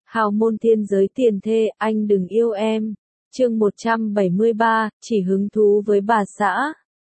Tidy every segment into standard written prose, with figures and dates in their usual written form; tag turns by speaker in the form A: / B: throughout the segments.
A: Hào môn thiên giới tiền thê, anh đừng yêu em. Chương 173, chỉ hứng thú với bà xã.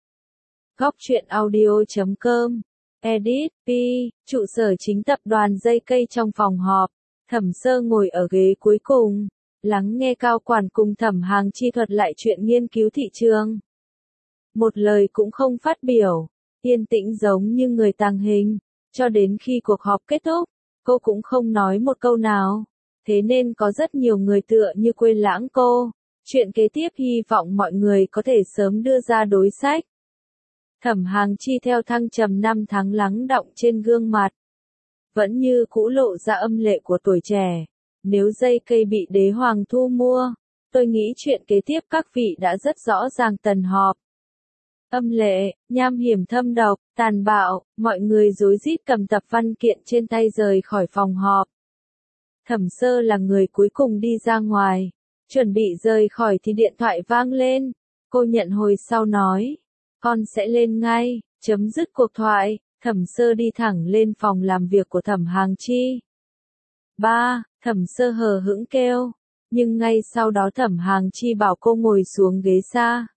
A: Góc truyện audio.com. Edit, P, trụ sở chính tập đoàn dây cây trong phòng họp. Thẩm Sơ ngồi ở ghế cuối cùng, lắng nghe cao quản cùng Thẩm Hàng Chi thuật lại chuyện nghiên cứu thị trường. Một lời cũng không phát biểu, yên tĩnh giống như người tàng hình, cho đến khi cuộc họp kết thúc, cô cũng không nói một câu nào. Thế nên có rất nhiều người tựa như quên lãng cô. Chuyện kế tiếp hy vọng mọi người có thể sớm đưa ra đối sách. Thẩm Hàng Chi theo thăng trầm năm tháng lắng đọng trên gương mặt. Vẫn như cũ lộ ra âm lệ của tuổi trẻ. Nếu dây cây bị đế hoàng thu mua, tôi nghĩ chuyện kế tiếp các vị đã rất rõ ràng. Tần họp. Âm lệ, nham hiểm thâm độc, tàn bạo, mọi người rối rít cầm tập văn kiện trên tay rời khỏi phòng họp. Thẩm Sơ là người cuối cùng đi ra ngoài, chuẩn bị rời khỏi thì điện thoại vang lên. Cô nhận hồi sau nói, con sẽ lên ngay. Chấm dứt cuộc thoại, Thẩm Sơ đi thẳng lên phòng làm việc của Thẩm Hàng Chi. Ba, Thẩm Sơ hờ hững kêu, nhưng ngay sau đó Thẩm Hàng Chi bảo cô ngồi xuống ghế xa.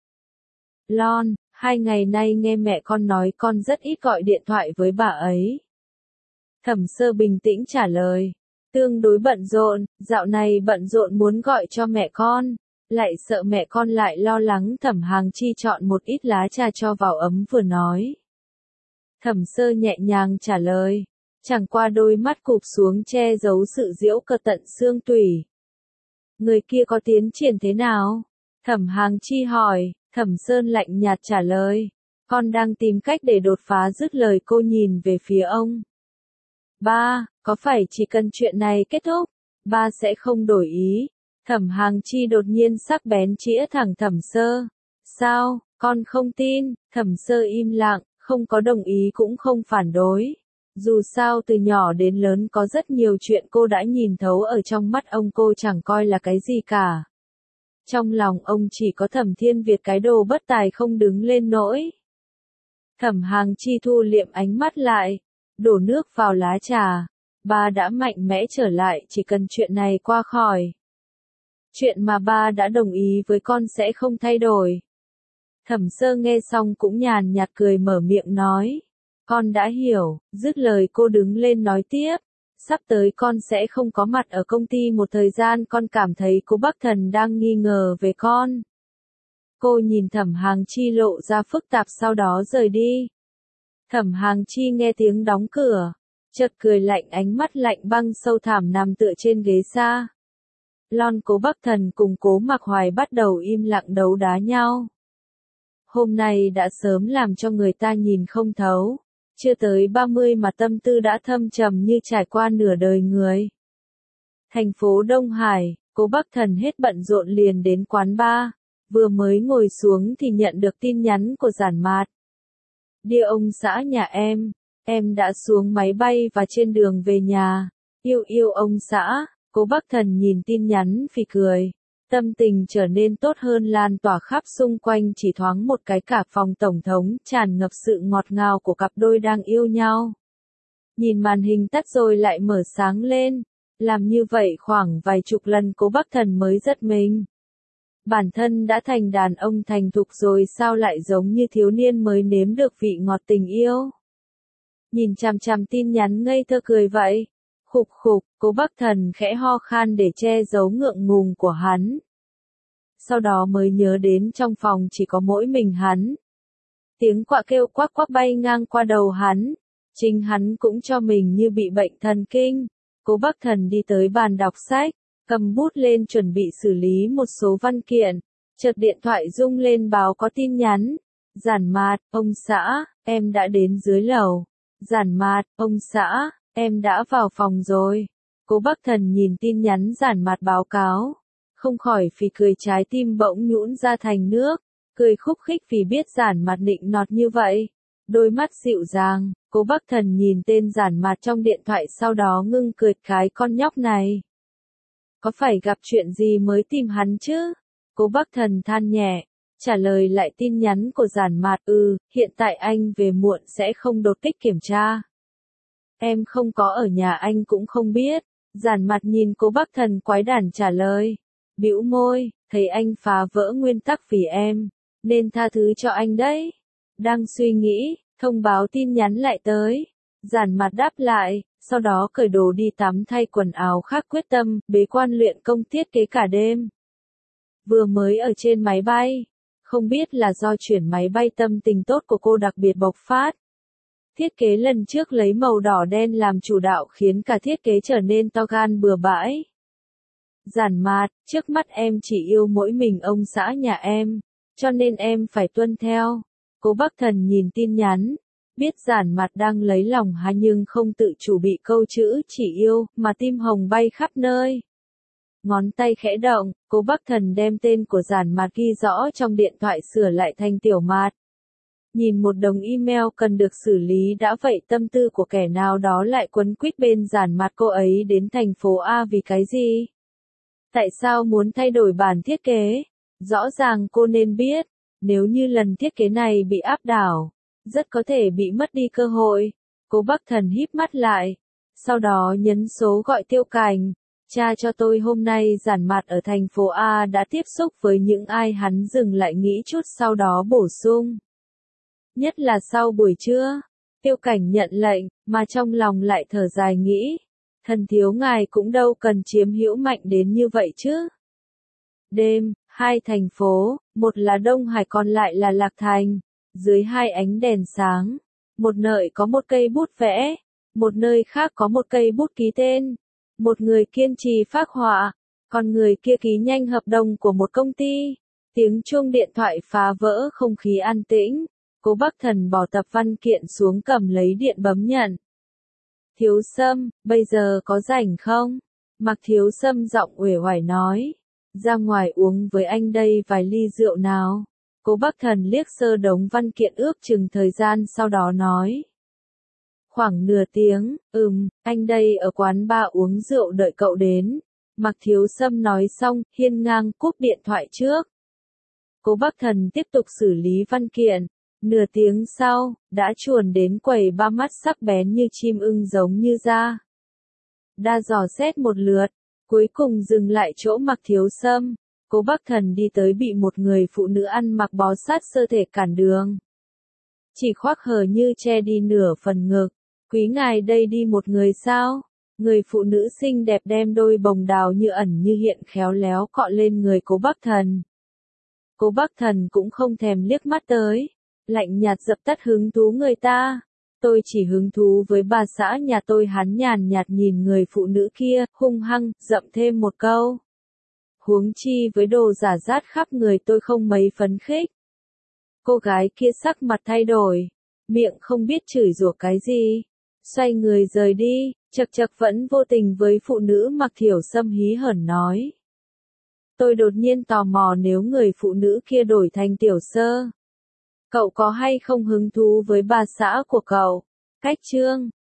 A: Lon, 2 ngày nay nghe mẹ con nói con rất ít gọi điện thoại với bà ấy. Thẩm Sơ bình tĩnh trả lời. Tương đối bận rộn, dạo này bận rộn muốn gọi cho mẹ con, lại sợ mẹ con lại lo lắng. Thẩm Hàng Chi chọn một ít lá trà cho vào ấm vừa nói. Thẩm Sơ nhẹ nhàng trả lời, chẳng qua đôi mắt cụp xuống che giấu sự giễu cợt tận xương tủy. Người kia có tiến triển thế nào? Thẩm Hàng Chi hỏi. Thẩm Sơn lạnh nhạt trả lời, con đang tìm cách để đột phá. Dứt lời cô nhìn về phía ông. Ba, có phải chỉ cần chuyện này kết thúc, ba sẽ không đổi ý? Thẩm Hàng Chi đột nhiên sắc bén chĩa thẳng Thẩm Sơ. Sao, con không tin? Thẩm Sơ im lặng, không có đồng ý cũng không phản đối. Dù sao từ nhỏ đến lớn có rất nhiều chuyện cô đã nhìn thấu, ở trong mắt ông cô chẳng coi là cái gì cả. Trong lòng ông chỉ có Thẩm Thiên Việt cái đồ bất tài không đứng lên nổi. Thẩm Hàng Chi thu liệm ánh mắt lại, đổ nước vào lá trà. Ba đã mạnh mẽ trở lại, chỉ cần chuyện này qua khỏi. Chuyện mà ba đã đồng ý với con sẽ không thay đổi. Thẩm Sơ nghe xong cũng nhàn nhạt cười mở miệng nói. Con đã hiểu. Dứt lời cô đứng lên nói tiếp. Sắp tới con sẽ không có mặt ở công ty một thời gian. Con cảm thấy cô Bắc Thần đang nghi ngờ về con. Cô nhìn Thẩm Hàng Chi lộ ra phức tạp, sau đó rời đi. Thẩm Hàng Chi nghe tiếng đóng cửa, chợt cười lạnh, ánh mắt lạnh băng sâu thẳm nằm tựa trên ghế xa. Lon, Cố Bắc Thần cùng Cố Mặc Hoài bắt đầu im lặng đấu đá nhau. Hôm nay đã sớm làm cho người ta nhìn không thấu. Chưa tới 30 mà tâm tư đã thâm trầm như trải qua nửa đời người. Thành phố Đông Hải, Cố Bắc Thần hết bận rộn liền đến quán bar. Vừa mới ngồi xuống thì nhận được tin nhắn của Giản Mạt. Dear ông xã nhà em đã xuống máy bay và trên đường về nhà. Yêu ông xã. Cố Bắc Thần nhìn tin nhắn phì cười. Tâm tình trở nên tốt hơn, lan tỏa khắp xung quanh, chỉ thoáng một cái cả phòng tổng thống tràn ngập sự ngọt ngào của cặp đôi đang yêu nhau. Nhìn màn hình tắt rồi lại mở sáng lên. Làm như vậy khoảng vài chục lần Cố Bắc Thần mới giật mình. Bản thân đã thành đàn ông thành thục rồi sao lại giống như thiếu niên mới nếm được vị ngọt tình yêu. Nhìn chằm chằm tin nhắn ngây thơ cười vậy. Khục khục, Cố Bắc Thần khẽ ho khan để che giấu ngượng ngùng của hắn. Sau đó mới nhớ đến trong phòng chỉ có mỗi mình hắn. Tiếng quạ kêu quắc quắc bay ngang qua đầu hắn. Chính hắn cũng cho mình như bị bệnh thần kinh. Cố Bắc Thần đi tới bàn đọc sách, cầm bút lên chuẩn bị xử lý một số văn kiện. Chợt điện thoại rung lên báo có tin nhắn. Giản Mạt, ông xã, em đã đến dưới lầu. Giản Mạt, ông xã, em đã vào phòng rồi. Cố Bắc Thần nhìn tin nhắn Giản Mạt báo cáo, không khỏi phì cười, trái tim bỗng nhũn ra thành nước, cười khúc khích vì biết Giản Mạt nịnh nọt như vậy. Đôi mắt dịu dàng, Cố Bắc Thần nhìn tên Giản Mạt trong điện thoại, sau đó ngưng cười, cái con nhóc này. Có phải gặp chuyện gì mới tìm hắn chứ? Cố Bắc Thần than nhẹ, trả lời lại tin nhắn của Giản Mạt. Hiện tại anh về muộn sẽ không đột kích kiểm tra. Em không có ở nhà anh cũng không biết. Giản Mặt nhìn Cố Bắc Thần quái đản trả lời. Bĩu môi, thấy anh phá vỡ nguyên tắc vì em, nên tha thứ cho anh đấy. Đang suy nghĩ, thông báo tin nhắn lại tới. Giản Mặt đáp lại, sau đó cởi đồ đi tắm thay quần áo khác quyết tâm, bế quan luyện công thiết kế cả đêm. Vừa mới ở trên máy bay, không biết là do chuyển máy bay tâm tình tốt của cô đặc biệt bộc phát. Thiết kế lần trước lấy màu đỏ đen làm chủ đạo khiến cả thiết kế trở nên to gan bừa bãi. Giản Mặt, trước mắt em chỉ yêu mỗi mình ông xã nhà em, cho nên em phải tuân theo. Cố Bắc Thần nhìn tin nhắn, biết Giản Mặt đang lấy lòng hắn nhưng không tự chủ bị câu chữ chỉ yêu, mà tim hồng bay khắp nơi. Ngón tay khẽ động, Cố Bắc Thần đem tên của Giản Mặt ghi rõ trong điện thoại sửa lại thành Tiểu Mạt. Nhìn một đống email cần được xử lý đã vậy tâm tư của kẻ nào đó lại quấn quýt bên Giản Mặt cô ấy đến thành phố A vì cái gì? Tại sao muốn thay đổi bản thiết kế? Rõ ràng cô nên biết, nếu như lần thiết kế này bị áp đảo, rất có thể bị mất đi cơ hội. Cố Bắc Thần híp mắt lại, sau đó nhấn số gọi Tiêu Cảnh. Tra cho tôi hôm nay Giản Mặt ở thành phố A đã tiếp xúc với những ai, hắn dừng lại nghĩ chút sau đó bổ sung. Nhất là sau buổi trưa. Tiêu Cảnh nhận lệnh, mà trong lòng lại thở dài nghĩ. Thần thiếu ngài cũng đâu cần chiếm hữu mạnh đến như vậy chứ. Đêm, hai thành phố, một là Đông Hải còn lại là Lạc Thành. Dưới hai ánh đèn sáng, một nơi có một cây bút vẽ, một nơi khác có một cây bút ký tên. Một người kiên trì phác họa, còn người kia ký nhanh hợp đồng của một công ty. Tiếng chuông điện thoại phá vỡ không khí an tĩnh. Cố Bắc Thần bỏ tập văn kiện xuống cầm lấy điện bấm nhận. Thiếu Sâm, bây giờ có rảnh không? Mạc Thiếu Sâm giọng uể oải nói. Ra ngoài uống với anh đây vài ly rượu nào. Cố Bắc Thần liếc sơ đống văn kiện ước chừng thời gian sau đó nói. Khoảng nửa tiếng, anh đây ở quán bar uống rượu đợi cậu đến. Mạc Thiếu Sâm nói xong, hiên ngang cúp điện thoại trước. Cố Bắc Thần tiếp tục xử lý văn kiện. Nửa tiếng sau, đã chuồn đến quầy ba mắt sắc bén như chim ưng giống như da. Đa dò xét một lượt, cuối cùng dừng lại chỗ Mạc Thiếu Sâm. Cố Bắc Thần đi tới bị một người phụ nữ ăn mặc bó sát sơ thể cản đường. Chỉ khoác hờ như che đi nửa phần ngực. Quý ngài đây đi một người sao? Người phụ nữ xinh đẹp đem đôi bồng đào như ẩn như hiện khéo léo cọ lên người Cố Bắc Thần. Cố Bắc Thần cũng không thèm liếc mắt tới. Lạnh nhạt dập tắt hứng thú người ta. Tôi chỉ hứng thú với bà xã nhà tôi, hắn nhàn nhạt nhìn người phụ nữ kia, hung hăng, dậm thêm một câu. Huống chi với đồ giả dát khắp người tôi không mấy phấn khích. Cô gái kia sắc mặt thay đổi, miệng không biết chửi rủa cái gì. Xoay người rời đi, chật chật vẫn vô tình với phụ nữ Mạc Thiểu Sâm hí hởn nói. Tôi đột nhiên tò mò nếu người phụ nữ kia đổi thành Tiểu Sơ. Cậu có hay không hứng thú với bà xã của cậu? Cách chương